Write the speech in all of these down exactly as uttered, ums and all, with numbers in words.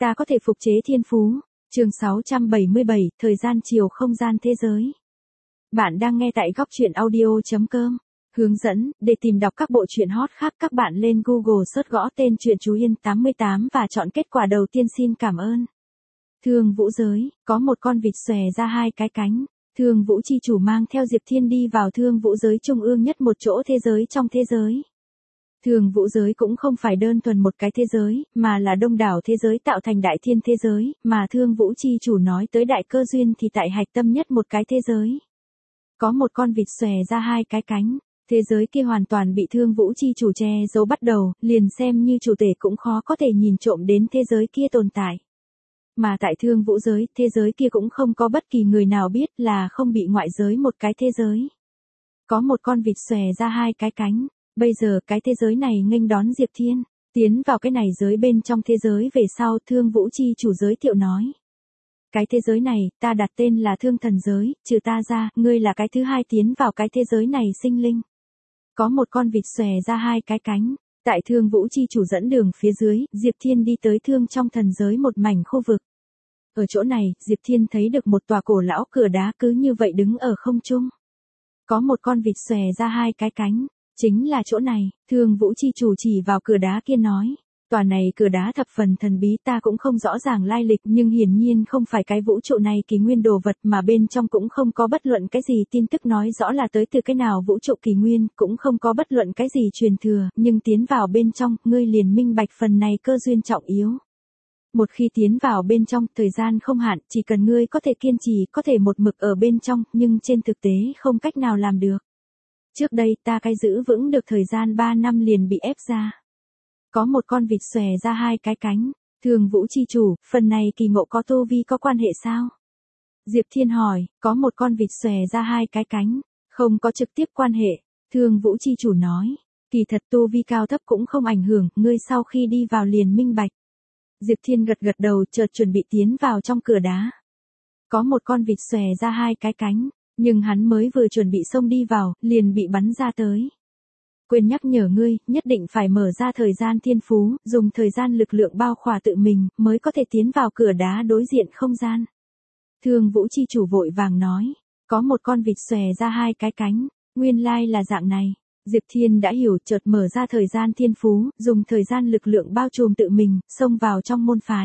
ta có thể phục chế thiên phú. Chương sáu trăm bảy mươi bảy, thời gian chiều không gian thế giới. Bạn đang nghe tại góc truyện audio chấm com. Hướng dẫn, để tìm đọc các bộ truyện hot khác các bạn lên Google search gõ tên truyện Chú Yên tám mươi tám và chọn kết quả đầu tiên. Xin cảm ơn. Thương Vũ giới, có một con vịt xòe ra hai cái cánh. Thương Vũ chi chủ mang theo Diệp Thiên đi vào Thương Vũ giới trung ương nhất một chỗ thế giới trong thế giới. Thương Vũ giới cũng không phải đơn thuần một cái thế giới, mà là đông đảo thế giới tạo thành đại thiên thế giới, mà Thương Vũ chi chủ nói tới đại cơ duyên thì tại hạch tâm nhất một cái thế giới. Có một con vịt xòe ra hai cái cánh, thế giới kia hoàn toàn bị Thương Vũ chi chủ che giấu bắt đầu, liền xem như chủ tể cũng khó có thể nhìn trộm đến thế giới kia tồn tại. Mà tại Thương Vũ giới, thế giới kia cũng không có bất kỳ người nào biết là không bị ngoại giới một cái thế giới. Có một con vịt xòe ra hai cái cánh. Bây giờ cái thế giới này nghênh đón Diệp Thiên, tiến vào cái này giới bên trong thế giới về sau. Thương Vũ chi chủ giới thiệu nói. Cái thế giới này, ta đặt tên là Thương Thần giới, trừ ta ra, ngươi là cái thứ hai tiến vào cái thế giới này sinh linh. Có một con vịt xòe ra hai cái cánh, tại Thương Vũ chi chủ dẫn đường phía dưới, Diệp Thiên đi tới Thương trong thần giới một mảnh khu vực. Ở chỗ này, Diệp Thiên thấy được một tòa cổ lão cửa đá cứ như vậy đứng ở không trung. Có một con vịt xòe ra hai cái cánh. Chính là chỗ này, Thương Vũ chi chủ chỉ vào cửa đá kia nói. Tòa này cửa đá thập phần thần bí, ta cũng không rõ ràng lai lịch, nhưng hiển nhiên không phải cái vũ trụ này kỳ nguyên đồ vật, mà bên trong cũng không có bất luận cái gì tin tức nói rõ là tới từ cái nào vũ trụ kỳ nguyên, cũng không có bất luận cái gì truyền thừa, nhưng tiến vào bên trong, ngươi liền minh bạch phần này cơ duyên trọng yếu. Một khi tiến vào bên trong, thời gian không hạn, chỉ cần ngươi có thể kiên trì, có thể một mực ở bên trong, nhưng trên thực tế không cách nào làm được. Trước đây ta cái giữ vững được thời gian ba năm liền bị ép ra. Có một con vịt xòe ra hai cái cánh. Thương Vũ chi chủ, phần này kỳ ngộ có tu vi có quan hệ sao? Diệp Thiên hỏi, có một con vịt xòe ra hai cái cánh, không có trực tiếp quan hệ. Thương Vũ chi chủ nói, kỳ thật tu vi cao thấp cũng không ảnh hưởng, ngươi sau khi đi vào liền minh bạch. Diệp Thiên gật gật đầu, chợt chuẩn bị tiến vào trong cửa đá. Có một con vịt xòe ra hai cái cánh. Nhưng hắn mới vừa chuẩn bị xông đi vào, liền bị bắn ra tới. Quên nhắc nhở ngươi, nhất định phải mở ra thời gian thiên phú, dùng thời gian lực lượng bao khỏa tự mình, mới có thể tiến vào cửa đá đối diện không gian. Thương Vũ chi chủ vội vàng nói, có một con vịt xòe ra hai cái cánh, nguyên lai là dạng này. Diệp Thiên đã hiểu, chợt mở ra thời gian thiên phú, dùng thời gian lực lượng bao trùm tự mình, xông vào trong môn phái.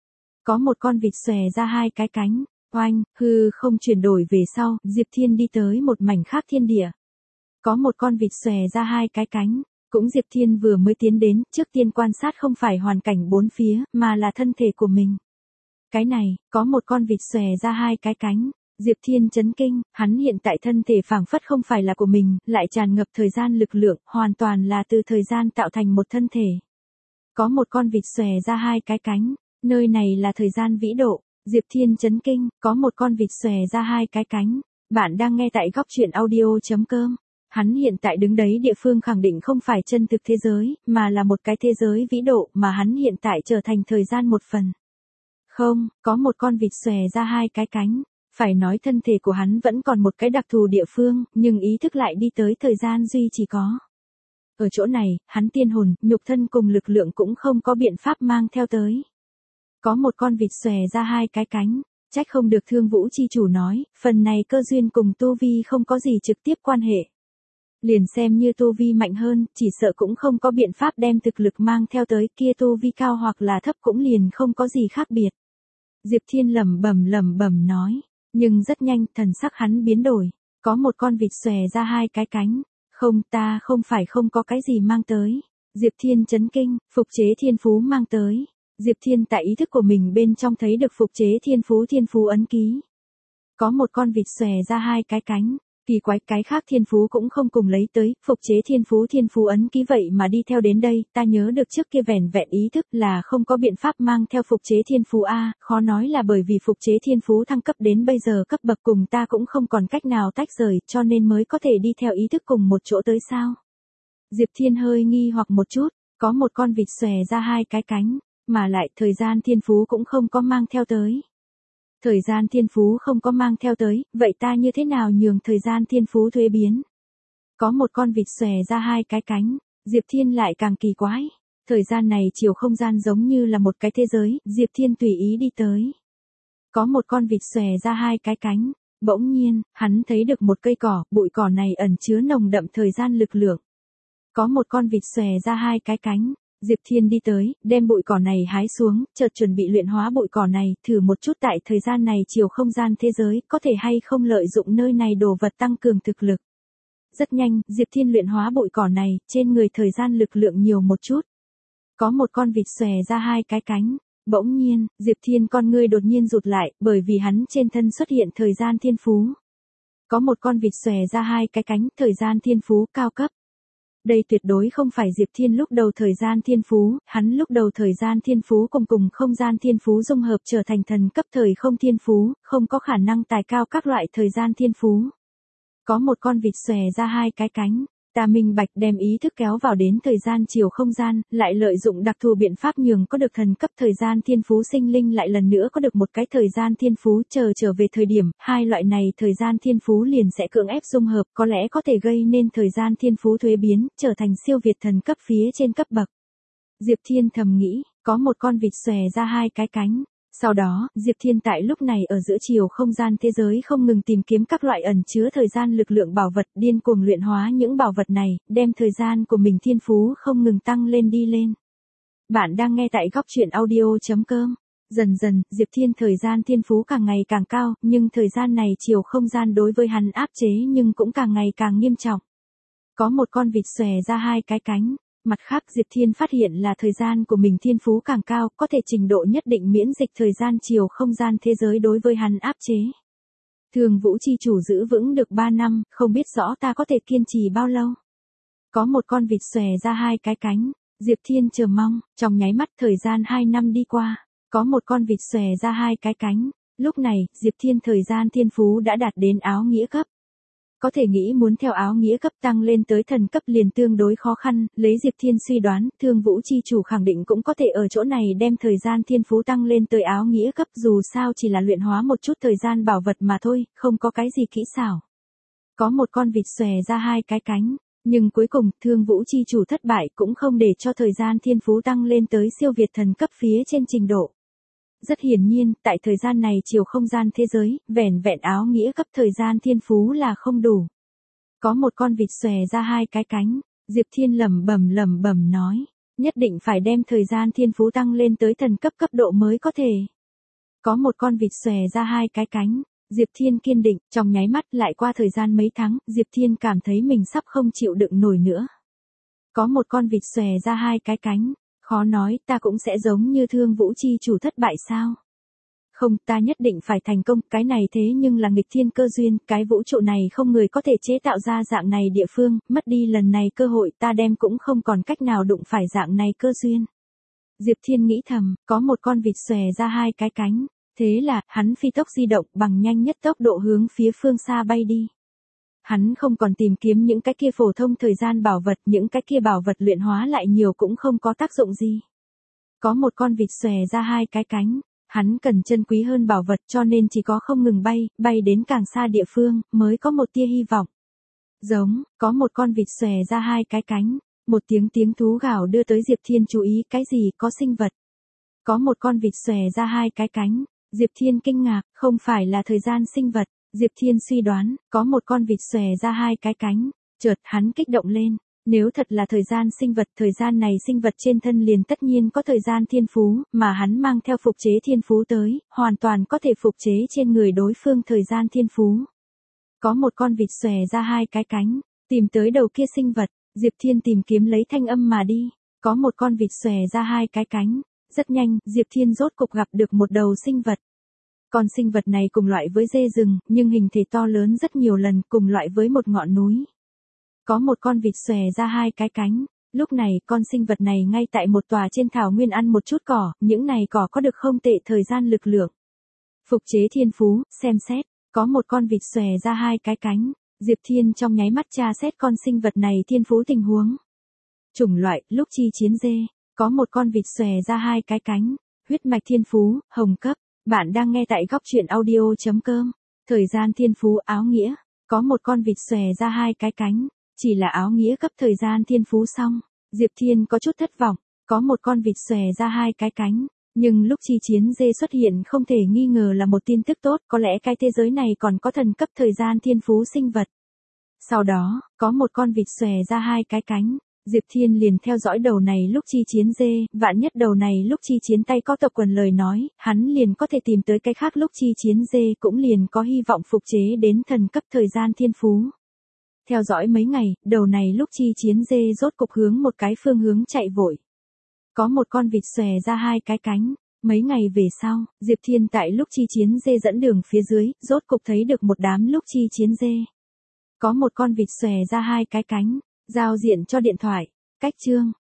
Có một con vịt xòe ra hai cái cánh. Oanh, hư không chuyển đổi về sau, Diệp Thiên đi tới một mảnh khác thiên địa. Có một con vịt xòe ra hai cái cánh, cũng Diệp Thiên vừa mới tiến đến, trước tiên quan sát không phải hoàn cảnh bốn phía, mà là thân thể của mình. Cái này, có một con vịt xòe ra hai cái cánh, Diệp Thiên chấn kinh, hắn hiện tại thân thể phảng phất không phải là của mình, lại tràn ngập thời gian lực lượng, hoàn toàn là từ thời gian tạo thành một thân thể. Có một con vịt xòe ra hai cái cánh, nơi này là thời gian vĩ độ. Diệp Thiên chấn kinh, có một con vịt xòe ra hai cái cánh. Bạn đang nghe tại góc truyện audio chấm com. Hắn hiện tại đứng đấy địa phương khẳng định không phải chân thực thế giới, mà là một cái thế giới vĩ độ mà hắn hiện tại trở thành thời gian một phần. Không, có một con vịt xòe ra hai cái cánh. Phải nói thân thể của hắn vẫn còn một cái đặc thù địa phương, nhưng ý thức lại đi tới thời gian duy chỉ có. Ở chỗ này, hắn tiên hồn, nhục thân cùng lực lượng cũng không có biện pháp mang theo tới. Có một con vịt xòe ra hai cái cánh, trách không được Thương Vũ chi chủ nói, phần này cơ duyên cùng tu vi không có gì trực tiếp quan hệ. Liền xem như tu vi mạnh hơn, chỉ sợ cũng không có biện pháp đem thực lực mang theo tới, kia tu vi cao hoặc là thấp cũng liền không có gì khác biệt. Diệp Thiên lẩm bẩm lẩm bẩm nói, nhưng rất nhanh, thần sắc hắn biến đổi, có một con vịt xòe ra hai cái cánh, không, ta không phải không có cái gì mang tới. Diệp Thiên chấn kinh, phục chế thiên phú mang tới. Diệp Thiên tại ý thức của mình bên trong thấy được phục chế thiên phú thiên phú ấn ký. Có một con vịt xòe ra hai cái cánh, kỳ quái cái khác thiên phú cũng không cùng lấy tới, phục chế thiên phú thiên phú ấn ký vậy mà đi theo đến đây, ta nhớ được trước kia vẻn vẹn ý thức là không có biện pháp mang theo phục chế thiên phú A, khó nói là bởi vì phục chế thiên phú thăng cấp đến bây giờ cấp bậc cùng ta cũng không còn cách nào tách rời, cho nên mới có thể đi theo ý thức cùng một chỗ tới sao. Diệp Thiên hơi nghi hoặc một chút, có một con vịt xòe ra hai cái cánh. Mà lại thời gian thiên phú cũng không có mang theo tới. Thời gian thiên phú không có mang theo tới, vậy ta như thế nào nhường thời gian thiên phú thuế biến? Có một con vịt xòe ra hai cái cánh, Diệp Thiên lại càng kỳ quái. Thời gian này chiều không gian giống như là một cái thế giới, Diệp Thiên tùy ý đi tới. Có một con vịt xòe ra hai cái cánh, bỗng nhiên, hắn thấy được một cây cỏ, bụi cỏ này ẩn chứa nồng đậm thời gian lực lượng. Có một con vịt xòe ra hai cái cánh, Diệp Thiên đi tới, đem bụi cỏ này hái xuống, chợt chuẩn bị luyện hóa bụi cỏ này, thử một chút tại thời gian này chiều không gian thế giới, có thể hay không lợi dụng nơi này đồ vật tăng cường thực lực. Rất nhanh, Diệp Thiên luyện hóa bụi cỏ này, trên người thời gian lực lượng nhiều một chút. Có một con vịt xòe ra hai cái cánh, bỗng nhiên, Diệp Thiên con ngươi đột nhiên rụt lại, bởi vì hắn trên thân xuất hiện thời gian thiên phú. Có một con vịt xòe ra hai cái cánh, thời gian thiên phú cao cấp. Đây tuyệt đối không phải Diệp Thiên lúc đầu thời gian thiên phú, hắn lúc đầu thời gian thiên phú cùng cùng không gian thiên phú dung hợp trở thành thần cấp thời không thiên phú, không có khả năng tài cao các loại thời gian thiên phú. Có một con vịt xòe ra hai cái cánh, ta minh bạch đem ý thức kéo vào đến thời gian chiều không gian, lại lợi dụng đặc thù biện pháp nhường có được thần cấp thời gian thiên phú sinh linh lại lần nữa có được một cái thời gian thiên phú, chờ trở về thời điểm, hai loại này thời gian thiên phú liền sẽ cưỡng ép dung hợp, có lẽ có thể gây nên thời gian thiên phú thuế biến, trở thành siêu việt thần cấp phía trên cấp bậc. Diệp Thiên thầm nghĩ, có một con vịt xòe ra hai cái cánh. Sau đó, Diệp Thiên tại lúc này ở giữa chiều không gian thế giới không ngừng tìm kiếm các loại ẩn chứa thời gian lực lượng bảo vật, điên cuồng luyện hóa những bảo vật này, đem thời gian của mình thiên phú không ngừng tăng lên đi lên. Bạn đang nghe tại góc truyện audio chấm com. Dần dần, Diệp Thiên thời gian thiên phú càng ngày càng cao, nhưng thời gian này chiều không gian đối với hắn áp chế nhưng cũng càng ngày càng nghiêm trọng. Có một con vịt xòe ra hai cái cánh. Mặt khác Diệp Thiên phát hiện là thời gian của mình thiên phú càng cao, có thể trình độ nhất định miễn dịch thời gian chiều không gian thế giới đối với hắn áp chế. Thường Vũ chi chủ giữ vững được ba năm, không biết rõ ta có thể kiên trì bao lâu. Có một con vịt xòe ra hai cái cánh, Diệp Thiên chờ mong, trong nháy mắt thời gian hai năm đi qua, có một con vịt xòe ra hai cái cánh, lúc này, Diệp Thiên thời gian thiên phú đã đạt đến áo nghĩa cấp. Có thể nghĩ muốn theo áo nghĩa cấp tăng lên tới thần cấp liền tương đối khó khăn, lấy Diệp Thiên suy đoán, Thương Vũ chi chủ khẳng định cũng có thể ở chỗ này đem thời gian thiên phú tăng lên tới áo nghĩa cấp, dù sao chỉ là luyện hóa một chút thời gian bảo vật mà thôi, không có cái gì kỹ xảo. Có một con vịt xòe ra hai cái cánh, nhưng cuối cùng, Thương Vũ chi chủ thất bại cũng không để cho thời gian thiên phú tăng lên tới siêu việt thần cấp phía trên trình độ. Rất hiển nhiên, tại thời gian này chiều không gian thế giới, vẻn vẹn áo nghĩa cấp thời gian thiên phú là không đủ. Có một con vịt xòe ra hai cái cánh, Diệp Thiên lẩm bẩm lẩm bẩm nói, nhất định phải đem thời gian thiên phú tăng lên tới thần cấp cấp độ mới có thể. Có một con vịt xòe ra hai cái cánh, Diệp Thiên kiên định, trong nháy mắt lại qua thời gian mấy tháng, Diệp Thiên cảm thấy mình sắp không chịu đựng nổi nữa. Có một con vịt xòe ra hai cái cánh. Khó nói, ta cũng sẽ giống như Thương Vũ chi chủ thất bại sao? Không, ta nhất định phải thành công, cái này thế nhưng là nghịch thiên cơ duyên, cái vũ trụ này không người có thể chế tạo ra dạng này địa phương, mất đi lần này cơ hội ta đem cũng không còn cách nào đụng phải dạng này cơ duyên. Diệp Thiên nghĩ thầm, có một con vịt xòe ra hai cái cánh, thế là, hắn phi tốc di động bằng nhanh nhất tốc độ hướng phía phương xa bay đi. Hắn không còn tìm kiếm những cái kia phổ thông thời gian bảo vật, những cái kia bảo vật luyện hóa lại nhiều cũng không có tác dụng gì. Có một con vịt xòe ra hai cái cánh, hắn cần chân quý hơn bảo vật cho nên chỉ có không ngừng bay, bay đến càng xa địa phương, mới có một tia hy vọng. Giống, có một con vịt xòe ra hai cái cánh, một tiếng tiếng thú gào đưa tới Diệp Thiên chú ý, cái gì, có sinh vật. Có một con vịt xòe ra hai cái cánh, Diệp Thiên kinh ngạc, không phải là thời gian sinh vật. Diệp Thiên suy đoán, có một con vịt xòe ra hai cái cánh, chợt hắn kích động lên, nếu thật là thời gian sinh vật, thời gian này sinh vật trên thân liền tất nhiên có thời gian thiên phú, mà hắn mang theo phục chế thiên phú tới, hoàn toàn có thể phục chế trên người đối phương thời gian thiên phú. Có một con vịt xòe ra hai cái cánh, tìm tới đầu kia sinh vật, Diệp Thiên tìm kiếm lấy thanh âm mà đi, có một con vịt xòe ra hai cái cánh, rất nhanh, Diệp Thiên rốt cục gặp được một đầu sinh vật. Con sinh vật này cùng loại với dê rừng, nhưng hình thể to lớn rất nhiều lần, cùng loại với một ngọn núi. Có một con vịt xòe ra hai cái cánh, lúc này con sinh vật này ngay tại một tòa trên thảo nguyên ăn một chút cỏ, những này cỏ có được không tệ thời gian lực lượng. Phục chế thiên phú, xem xét, có một con vịt xòe ra hai cái cánh, Diệp Thiên trong nháy mắt tra xét con sinh vật này thiên phú tình huống. Chủng loại, lúc chi chiến dê, có một con vịt xòe ra hai cái cánh, huyết mạch thiên phú, hồng cấp. Bạn đang nghe tại góc truyện audio chấm com. Thời gian thiên phú áo nghĩa, có một con vịt xòe ra hai cái cánh, chỉ là áo nghĩa cấp thời gian thiên phú xong, Diệp Thiên có chút thất vọng, Có một con vịt xòe ra hai cái cánh, nhưng lúc chi chiến dê xuất hiện không thể nghi ngờ là một tin tức tốt, có lẽ cái thế giới này còn có thần cấp thời gian thiên phú sinh vật. Sau đó, có một con vịt xòe ra hai cái cánh, Diệp Thiên liền theo dõi đầu này lúc chi chiến dê, vạn nhất đầu này lúc chi chiến tay có tộc quần lời nói, hắn liền có thể tìm tới cái khác lúc chi chiến dê cũng liền có hy vọng phục chế đến thần cấp thời gian thiên phú. Theo dõi mấy ngày, đầu này lúc chi chiến dê rốt cục hướng một cái phương hướng chạy vội. Có một con vịt xòe ra hai cái cánh, mấy ngày về sau, Diệp Thiên tại lúc chi chiến dê dẫn đường phía dưới, rốt cục thấy được một đám lúc chi chiến dê. Có một con vịt xòe ra hai cái cánh, giao diện cho điện thoại, cách chương.